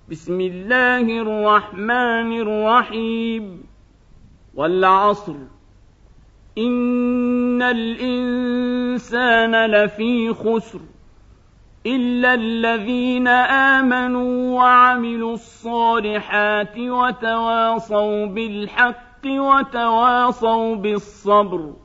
بسم الله الرحمن الرحيم والعصر إن الإنسان لفي خسر إلا الذين آمنوا وعملوا الصالحات وتواصوا بالحق وتواصوا بالصبر